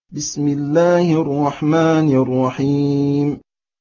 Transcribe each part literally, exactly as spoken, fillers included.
بسم الله الرحمن الرحيم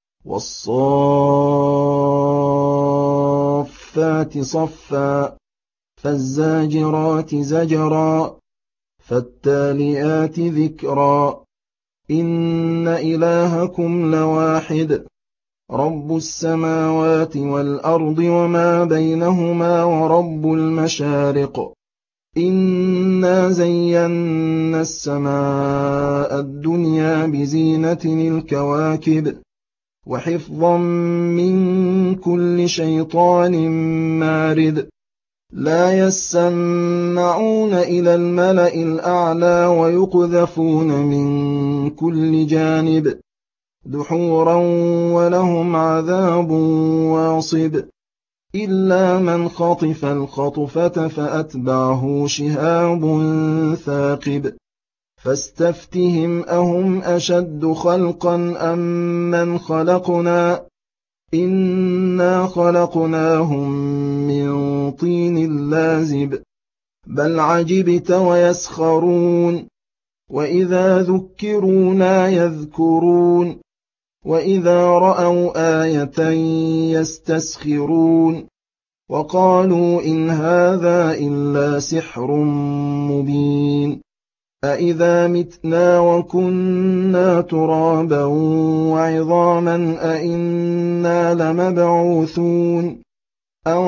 والصافات صفا فالزاجرات زجرا فالتاليات ذكرا إن إلهكم لواحد رب السماوات والأرض وما بينهما ورب المشارق إنا زينا السماء الدنيا بزينة الكواكب وحفظا من كل شيطان مارد لا يسمعون إلى الملأ الأعلى ويقذفون من كل جانب دحورا ولهم عذاب واصب إلا من خطف الخطفة فأتبعه شهاب ثاقب فاستفتهم أهم أشد خلقا أم من خلقنا إنا خلقناهم من طين لازب بل عجبت ويسخرون وإذا ذكروا لا يذكرون وإذا رأوا آية يستسخرون وقالوا إن هذا إلا سحر مبين أإذا متنا وكنا ترابا وعظاما أإنا لمبعوثون أو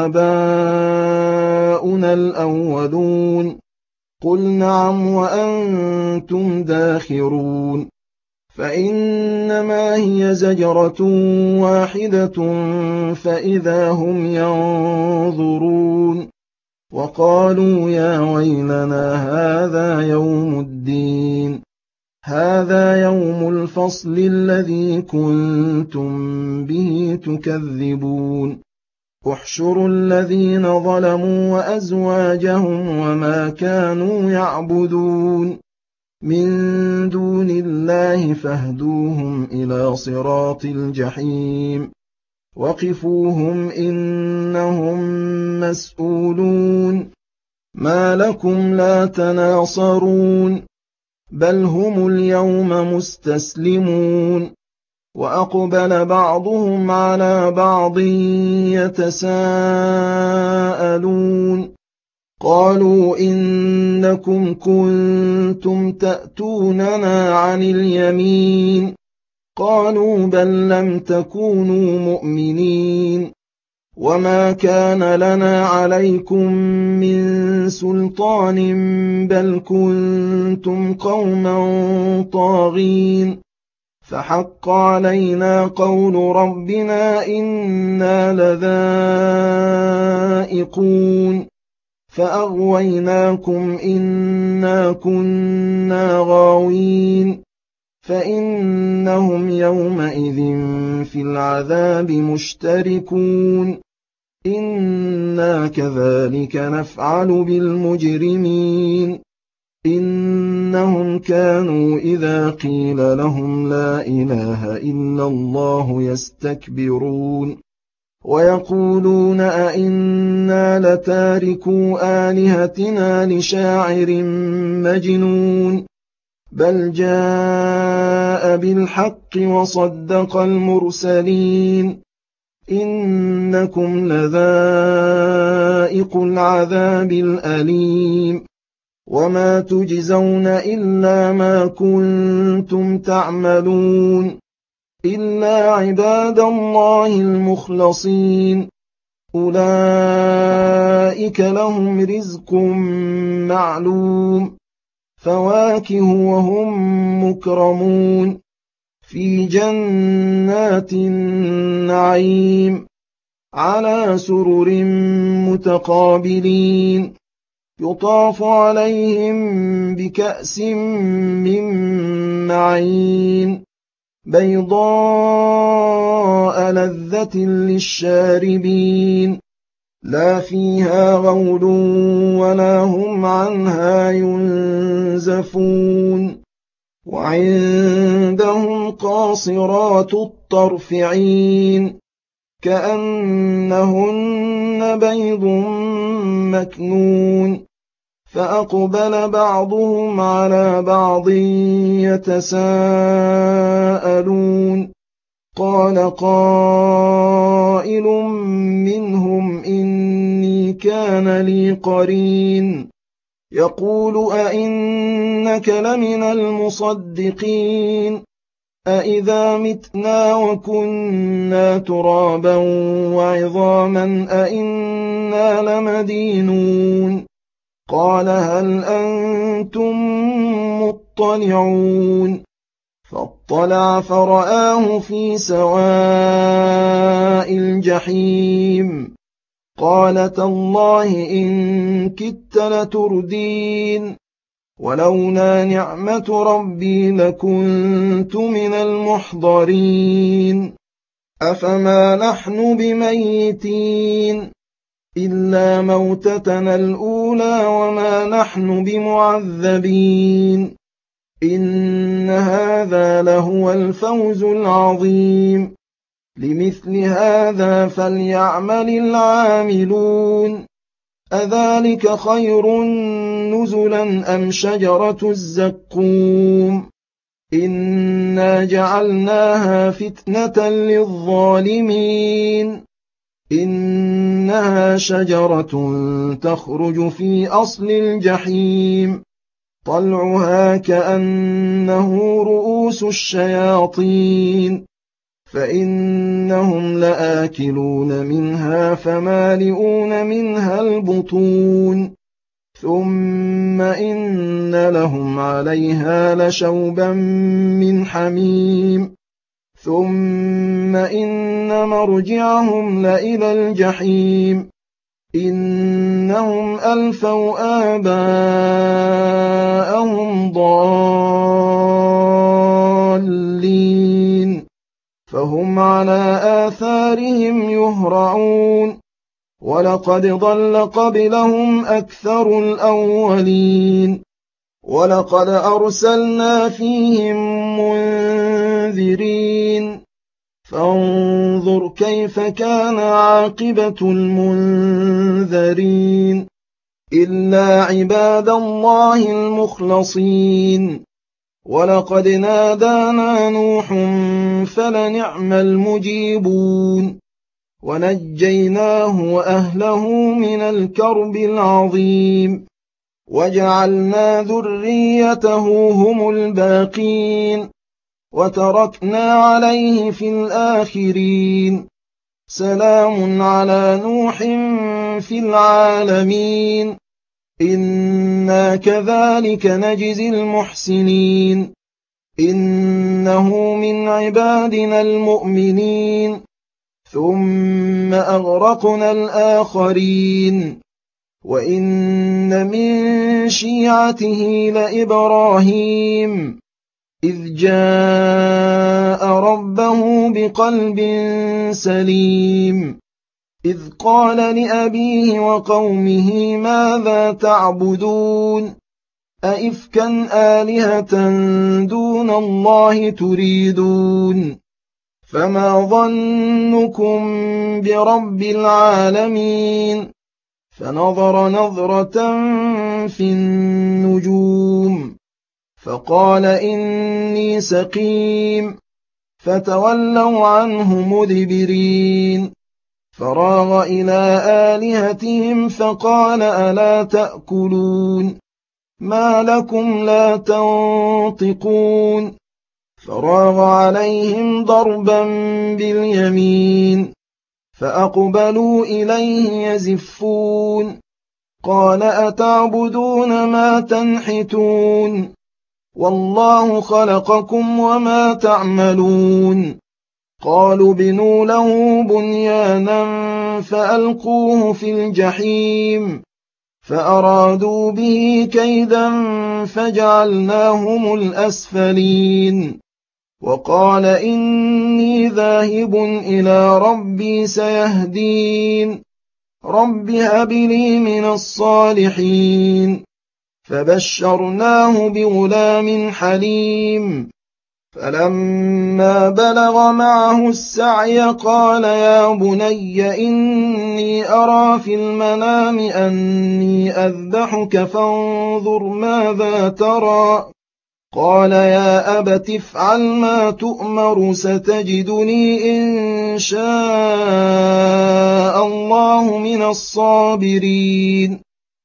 آباؤنا الأولون قل نعم وأنتم داخرون فإنما هي زجرة واحدة فإذا هم ينظرون وقالوا يا ويلنا هذا يوم الدين هذا يوم الفصل الذي كنتم به تكذبون احشروا الذين ظلموا وأزواجهم وما كانوا يعبدون من دون الله فاهدوهم إلى صراط الجحيم وقفوهم إنهم مسؤولون ما لكم لا تناصرون بل هم اليوم مستسلمون وأقبل بعضهم على بعض يتساءلون قالوا إنكم كنتم تأتوننا عن اليمين قالوا بل لم تكونوا مؤمنين وما كان لنا عليكم من سلطان بل كنتم قوما طاغين فحق علينا قول ربنا إنا لذائقون فأغويناكم إنا كنا غاوين فإنهم يومئذ في العذاب مشتركون إنا كذلك نفعل بالمجرمين إنهم كانوا إذا قيل لهم لا إله إلا الله يستكبرون ويقولون أئنا لتاركو آلهتنا لشاعر مجنون بل جاء بالحق وصدق المرسلين إنكم لذائق العذاب الأليم وما تجزون إلا ما كنتم تعملون إلا عباد الله المخلصين أولئك لهم رزق معلوم فواكه وهم مكرمون في جنات النعيم على سرر متقابلين يطاف عليهم بكأس من معين بيضاء لذة للشاربين لا فيها غول ولا هم عنها ينزفون وعندهم قاصرات الطرف عين كأنهن بيض مكنون فأقبل بعضهم على بعض يتساءلون قال قائل منهم إني كان لي قرين يقول أئنك لمن المصدقين أئذا متنا وكنا ترابا وعظاما أئنا لمدينون قال هل أنتم مطلعون فاطلع فرآه في سواء الجحيم قال تالله إن كدت لتردين ولولا نعمة ربي لكنت من المحضرين أفما نحن بميتين إلا موتتنا الأولى وما نحن بمعذبين إن هذا لهو الفوز العظيم لمثل هذا فليعمل العاملون أذلك خير نزلا أم شجرة الزقوم إنا جعلناها فتنة للظالمين إنها شجرة تخرج في أصل الجحيم طلعها كأنه رؤوس الشياطين فإنهم لآكلون منها فمالئون منها البطون ثم إن لهم عليها لشوبا من حميم ثم إن مرجعهم لإلى الجحيم إنهم ألفوا آباءهم ضالين فهم على آثارهم يهرعون ولقد ضل قبلهم أكثر الأولين ولقد أرسلنا فيهم منذرين فانظر كيف كان عاقبة المنذرين إلا عباد الله المخلصين ولقد نادانا نوح فلنعم المجيبون ونجيناه وأهله من الكرب العظيم وجعلنا ذريته هم الباقين وتركنا عليه في الآخرين سلام على نوح في العالمين إنا كذلك نجزي المحسنين إنه من عبادنا المؤمنين ثم أغرقنا الآخرين وإن من شيعته لإبراهيم إذ جاء ربه بقلب سليم إذ قال لأبيه وقومه ماذا تعبدون أئفكا آلهة دون الله تريدون فما ظنكم برب العالمين فنظر نظرة في النجوم فقال إني سقيم فتولوا عنه مدبرين فراغ إلى آلهتهم فقال ألا تأكلون ما لكم لا تنطقون فراغ عليهم ضربا باليمين فأقبلوا إليه يزفون قال أتعبدون ما تنحتون والله خلقكم وما تعملون قالوا بنوا له بنيانا فألقوه في الجحيم فأرادوا به كيدا فجعلناهم الأسفلين وقال إني ذاهب إلى ربي سيهدين رب هب لي من الصالحين فبشرناه بغلام حليم فلما بلغ معه السعي قال يا بني إني أرى في المنام أني أذبحك فانظر ماذا ترى قال يا أبت افعل ما تؤمر ستجدني إن شاء الله من الصابرين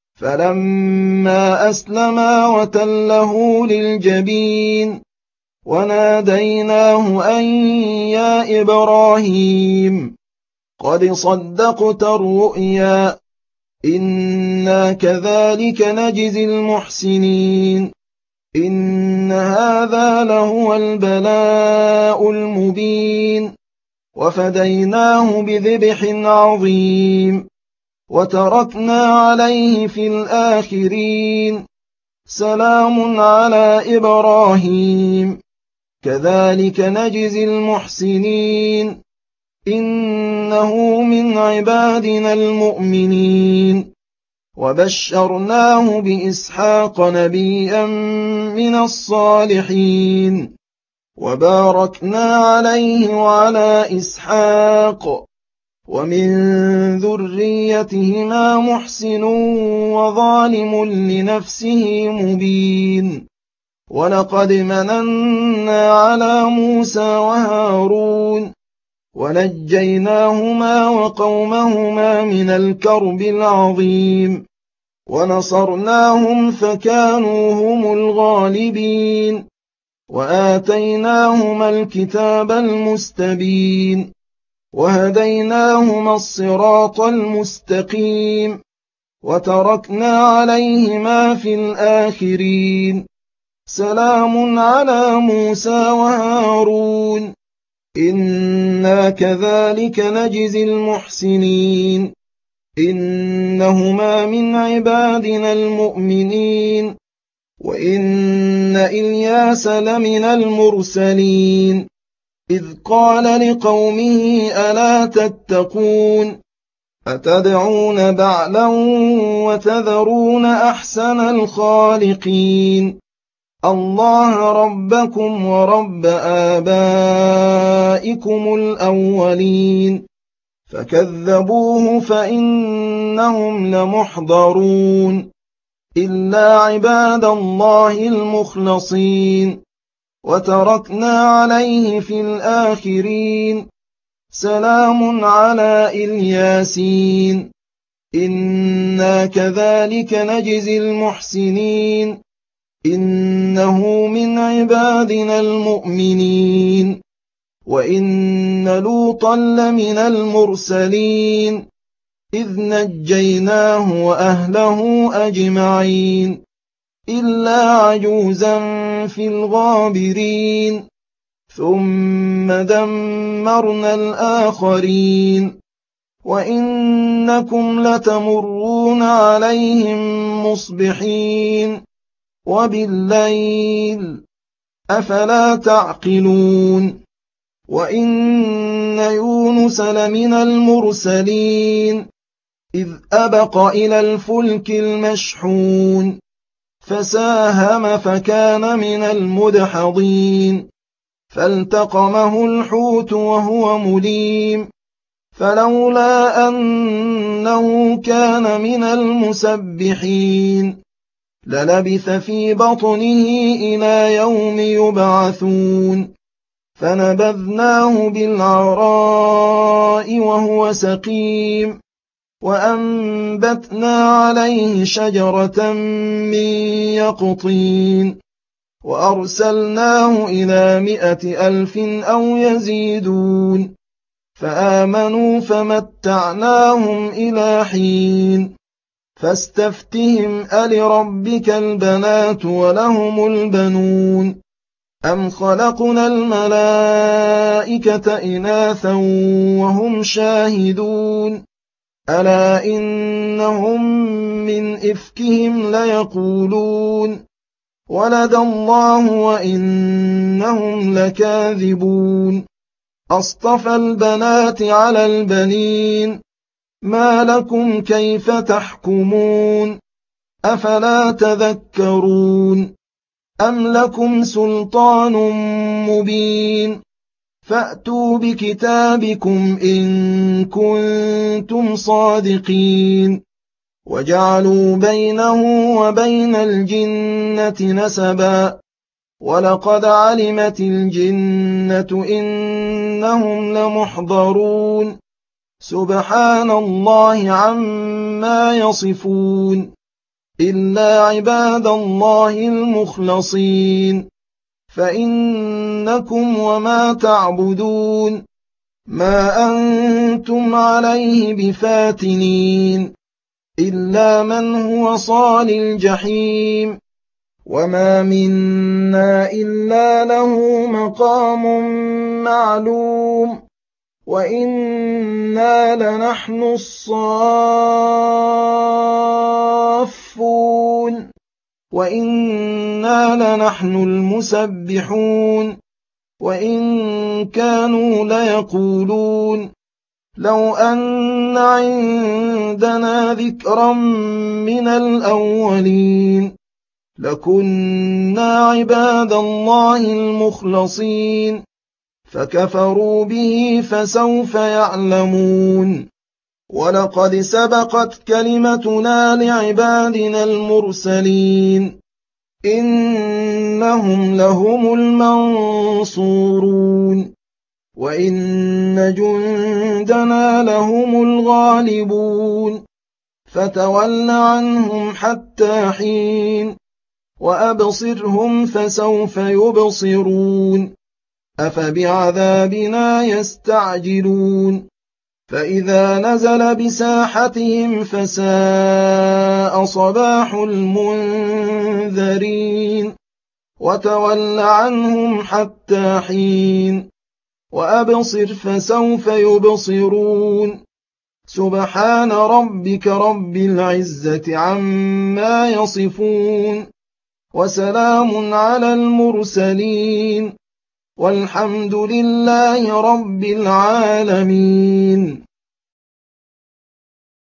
فلما أسلما وتله للجبين وناديناه أن يا إبراهيم قد صدقت الرؤيا إنا كذلك نجزي المحسنين إن هذا لهو البلاء المبين وفديناه بذبح عظيم وتركنا عليه في الآخرين سلام على إبراهيم كذلك نجزي المحسنين إنه من عبادنا المؤمنين وبشرناه بإسحاق نبيا من الصالحين وباركنا عليه وعلى إسحاق ومن ذريتهما محسن وظالم لنفسه مبين ولقد مننا على موسى وهارون ونجيناهما وقومهما من الكرب العظيم ونصرناهم فكانوا هم الغالبين وآتيناهما الكتاب المستبين وهديناهما الصراط المستقيم وتركنا عليهما في الآخرين سلام على موسى وهارون إنا كذلك نجزي المحسنين إنهما من عبادنا المؤمنين وإن إلياس لمن المرسلين إذ قال لقومه ألا تتقون أتدعون بعلا وتذرون أحسن الخالقين الله ربكم ورب آبائكم الأولين فكذبوه فإنهم لمحضرون إلا عباد الله المخلصين وتركنا عليه في الآخرين سلام على الياسين إنا كذلك نجزي المحسنين إنه من عبادنا المؤمنين وإن لوطا لمن المرسلين إذ نجيناه وأهله أجمعين إلا عجوزا في الغابرين ثم دمرنا الآخرين وإنكم لتمرون عليهم مصبحين وبالليل أفلا تعقلون وإن يونس لمن المرسلين إذ أبق إلى الفلك المشحون فساهم فكان من المدحضين فالتقمه الحوت وهو مليم فلولا أنه كان من المسبحين للبث في بطنه إلى يوم يبعثون فنبذناه بالعراء وهو سقيم وأنبتنا عليه شجرة من يقطين وأرسلناه إلى مائة ألف أو يزيدون فآمنوا فمتعناهم إلى حين فاستفتهم ألربك البنات ولهم البنون أم خلقنا الملائكة إناثا وهم شاهدون ألا إنهم من إفكهم ليقولون ولد الله وإنهم لكاذبون أصطفى البنات على البنين ما لكم كيف تحكمون أفلا تذكرون أَمْ لَكُمْ سُلْطَانٌ مُّبِينٌ فَأْتُوا بِكِتَابِكُمْ إِن كُنتُمْ صَادِقِينَ وَجَعَلُوا بَيْنَهُ وَبَيْنَ الْجِنَّةِ نَسَبًا وَلَقَدْ عَلِمَتِ الْجِنَّةُ إِنَّهُمْ لَمُحْضَرُونَ سُبْحَانَ اللَّهِ عَمَّا يَصِفُونَ إِلَّا عِبَادَ اللَّهِ الْمُخْلَصِينَ فَإِنَّكُمْ وَمَا تَعْبُدُونَ مَا أَنتُمْ عَلَيْهِ بِفَاتِنِينَ إِلَّا مَنْ هُوَ صَالِ الْجَحِيمِ وَمَا مِنَّا إِلَّا لَهُ مَقَامٌ مَّعْلُومٌ وَإِنَّا لَنَحْنُ الصَّافُّونَ وَإِنَّا لَنَحْنُ الْمُسَبِّحُونَ وَإِن كَانُوا لَيَقُولُونَ لَوْ أَنَّ عِندَنَا ذِكْرًا مِّنَ الْأَوَّلِينَ لَكُنَّا عِبَادَ اللَّهِ الْمُخْلَصِينَ فَكَفَرُوا بِهِ فَسَوْفَ يَعْلَمُونَ وَلَقَدْ سَبَقَتْ كَلِمَتُنَا لِعِبَادِنَا الْمُرْسَلِينَ إِنَّهُمْ لَهُمُ الْمَنصُورُونَ وَإِنَّ جُندَنَا لَهُمُ الْغَالِبُونَ فَتَوَلَّ عَنْهُمْ حَتَّىٰ حِينٍ وَأَبْصِرْهُمْ فَسَوْفَ يُبْصِرُونَ أَفَبِعَذَابِنَا يَسْتَعْجِلُونَ فَإِذَا نَزَلَ بِسَاحَتِهِمْ فَسَاءَ صَبَاحُ الْمُنذَرِينَ وَتَوَلَّ عَنْهُمْ حَتَّىٰ حِينٍ وَأَبْصِرْ فَسَوْفَ يُبْصِرُونَ سُبْحَانَ رَبِّكَ رَبِّ الْعِزَّةِ عَمَّا يَصِفُونَ وَسَلَامٌ عَلَى الْمُرْسَلِينَ وَالْحَمْدُ لِلَّهِ رَبِّ الْعَالَمِينَ.